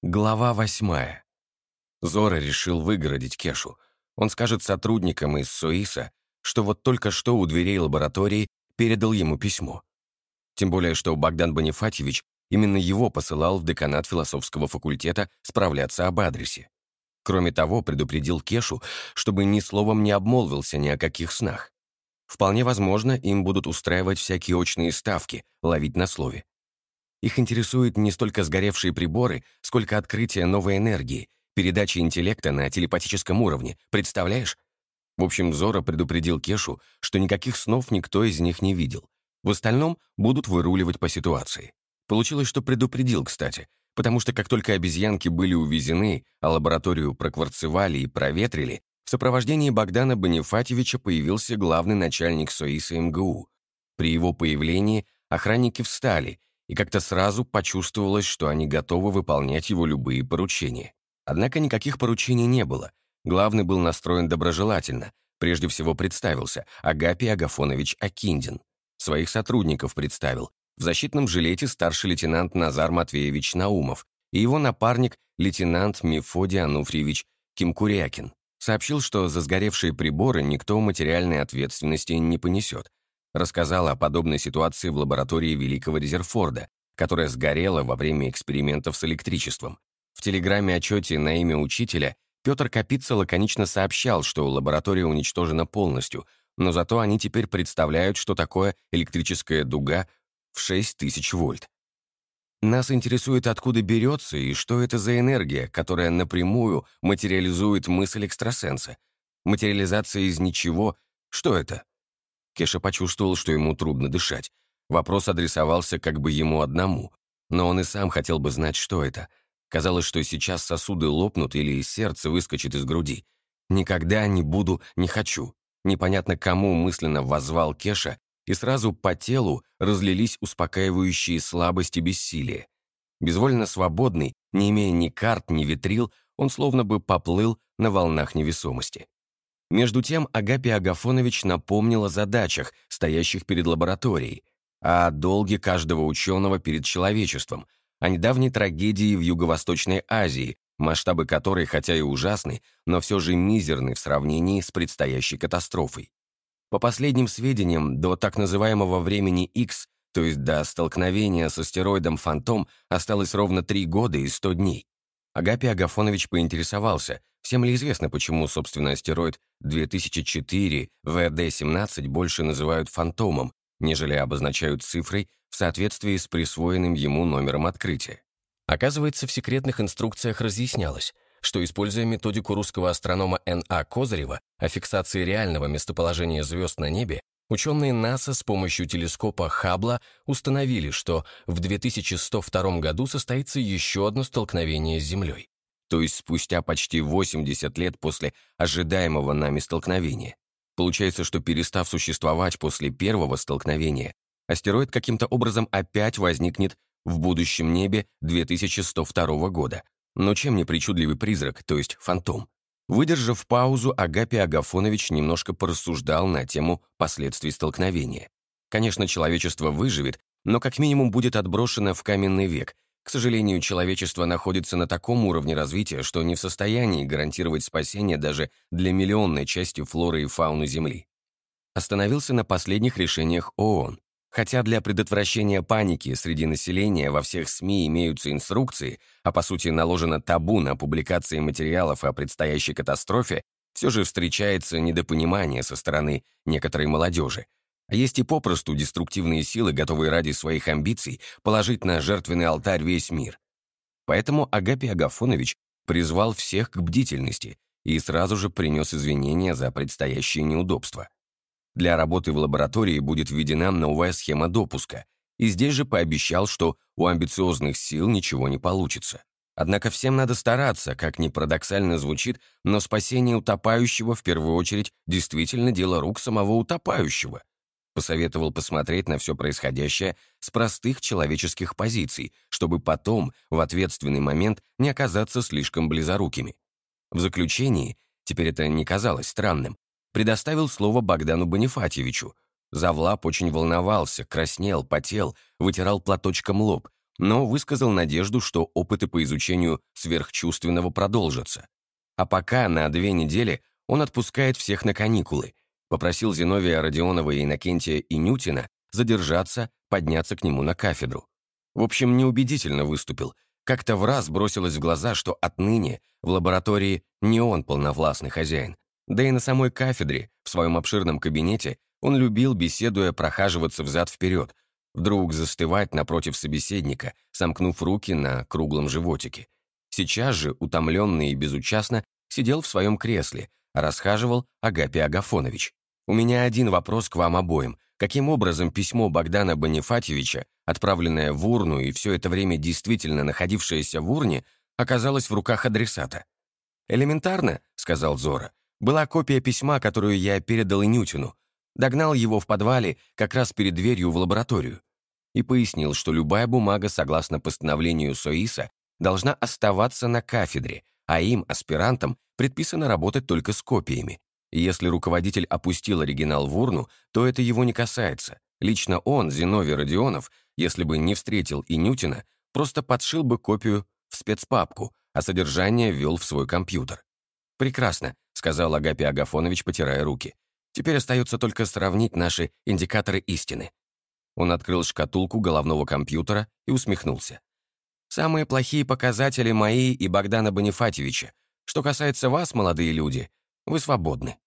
Глава 8. Зора решил выгородить Кешу. Он скажет сотрудникам из СОИСа, что вот только что у дверей лаборатории передал ему письмо. Тем более, что Богдан Бонифатьевич именно его посылал в деканат философского факультета справляться об адресе. Кроме того, предупредил Кешу, чтобы ни словом не обмолвился ни о каких снах. Вполне возможно, им будут устраивать всякие очные ставки, ловить на слове. Их интересуют не столько сгоревшие приборы, сколько открытие новой энергии, передача интеллекта на телепатическом уровне, представляешь? В общем, Зора предупредил Кешу, что никаких снов никто из них не видел. В остальном будут выруливать по ситуации. Получилось, что предупредил, кстати, потому что как только обезьянки были увезены, а лабораторию прокварцевали и проветрили, в сопровождении Богдана Бонифатьевича появился главный начальник СОИСа МГУ. При его появлении охранники встали, и как-то сразу почувствовалось, что они готовы выполнять его любые поручения. Однако никаких поручений не было. Главный был настроен доброжелательно. Прежде всего представился Агапий Агафонович Акиндин. Своих сотрудников представил. В защитном жилете старший лейтенант Назар Матвеевич Наумов и его напарник лейтенант Мефодий Ануфриевич Кимкурякин. Сообщил, что за сгоревшие приборы никто материальной ответственности не понесет. Рассказал о подобной ситуации в лаборатории Великого Резерфорда, которая сгорела во время экспериментов с электричеством. В телеграмме-отчете на имя учителя Петр Капица лаконично сообщал, что лаборатория уничтожена полностью, но зато они теперь представляют, что такое электрическая дуга в 6000 вольт. Нас интересует, откуда берется и что это за энергия, которая напрямую материализует мысль экстрасенса. Материализация из ничего — что это? Кеша почувствовал, что ему трудно дышать. Вопрос адресовался как бы ему одному, но он и сам хотел бы знать, что это. Казалось, что сейчас сосуды лопнут или сердце выскочит из груди. «Никогда не буду, не хочу». Непонятно кому мысленно воззвал Кеша, и сразу по телу разлились успокаивающие слабость и бессилие. Безвольно свободный, не имея ни карт, ни витрил, он словно бы поплыл на волнах невесомости. Между тем Агапий Агафонович напомнил о задачах, стоящих перед лабораторией, о долге каждого ученого перед человечеством, о недавней трагедии в Юго-Восточной Азии, масштабы которой, хотя и ужасны, но все же мизерны в сравнении с предстоящей катастрофой. По последним сведениям, до так называемого времени X, то есть до столкновения с астероидом «Фантом», осталось ровно 3 года и 100 дней. Агапий Агафонович поинтересовался, всем ли известно, почему, собственно, астероид 2004 ВРД-17 больше называют «Фантомом», нежели обозначают цифрой в соответствии с присвоенным ему номером открытия. Оказывается, в секретных инструкциях разъяснялось, что, используя методику русского астронома Н.А. Козырева о фиксации реального местоположения звезд на небе, ученые НАСА с помощью телескопа Хаббла установили, что в 2102 году состоится еще одно столкновение с Землей. То есть спустя почти 80 лет после ожидаемого нами столкновения. Получается, что перестав существовать после первого столкновения, астероид каким-то образом опять возникнет в будущем небе 2102 года. Но чем не причудливый призрак, то есть фантом? Выдержав паузу, Агапий Агафонович немножко порассуждал на тему последствий столкновения. Конечно, человечество выживет, но как минимум будет отброшено в каменный век. К сожалению, человечество находится на таком уровне развития, что не в состоянии гарантировать спасение даже для миллионной части флоры и фауны Земли. Остановился на последних решениях ООН. Хотя для предотвращения паники среди населения во всех СМИ имеются инструкции, а по сути наложено табу на публикации материалов о предстоящей катастрофе, все же встречается недопонимание со стороны некоторой молодежи. А есть и попросту деструктивные силы, готовые ради своих амбиций положить на жертвенный алтарь весь мир. Поэтому Агапий Агафонович призвал всех к бдительности и сразу же принес извинения за предстоящие неудобства. Для работы в лаборатории будет введена новая схема допуска, и здесь же пообещал, что у амбициозных сил ничего не получится. Однако всем надо стараться, как ни парадоксально звучит, но спасение утопающего в первую очередь действительно дело рук самого утопающего. Посоветовал посмотреть на все происходящее с простых человеческих позиций, чтобы потом, в ответственный момент, не оказаться слишком близорукими. В заключении, теперь это не казалось странным, предоставил слово Богдану Бонифатьевичу. Завлап очень волновался, краснел, потел, вытирал платочком лоб. но высказал надежду, что опыты по изучению сверхчувственного продолжатся. А пока на 2 недели он отпускает всех на каникулы, попросил Зиновия Родионова и Иннокентия Инютина задержаться, подняться к нему на кафедру. В общем, неубедительно выступил. Как-то в раз бросилось в глаза, что отныне в лаборатории не он полновластный хозяин. Да и на самой кафедре, в своем обширном кабинете, он любил, беседуя, прохаживаться взад-вперед, вдруг застывать напротив собеседника, сомкнув руки на круглом животике. Сейчас же, утомленный и безучастно, сидел в своем кресле, а расхаживал Агапий Агафонович. «У меня один вопрос к вам обоим. Каким образом письмо Богдана Бонифатьевича, отправленное в урну и все это время действительно находившееся в урне, оказалось в руках адресата?» «Элементарно», — сказал Зора. «Была копия письма, которую я передал Инютину. Догнал его в подвале как раз перед дверью в лабораторию». И пояснил, что любая бумага, согласно постановлению СОИСа, должна оставаться на кафедре, а им, аспирантам, предписано работать только с копиями. И если руководитель опустил оригинал в урну, то это его не касается. Лично он, Зиновий Родионов, если бы не встретил Инютина, просто подшил бы копию в спецпапку, а содержание ввел в свой компьютер. «Прекрасно», — сказал Агапий Агафонович, потирая руки. «Теперь остается только сравнить наши индикаторы истины». Он открыл шкатулку головного компьютера и усмехнулся. «Самые плохие показатели мои и Богдана Бонифатьевича. Что касается вас, молодые люди, вы свободны».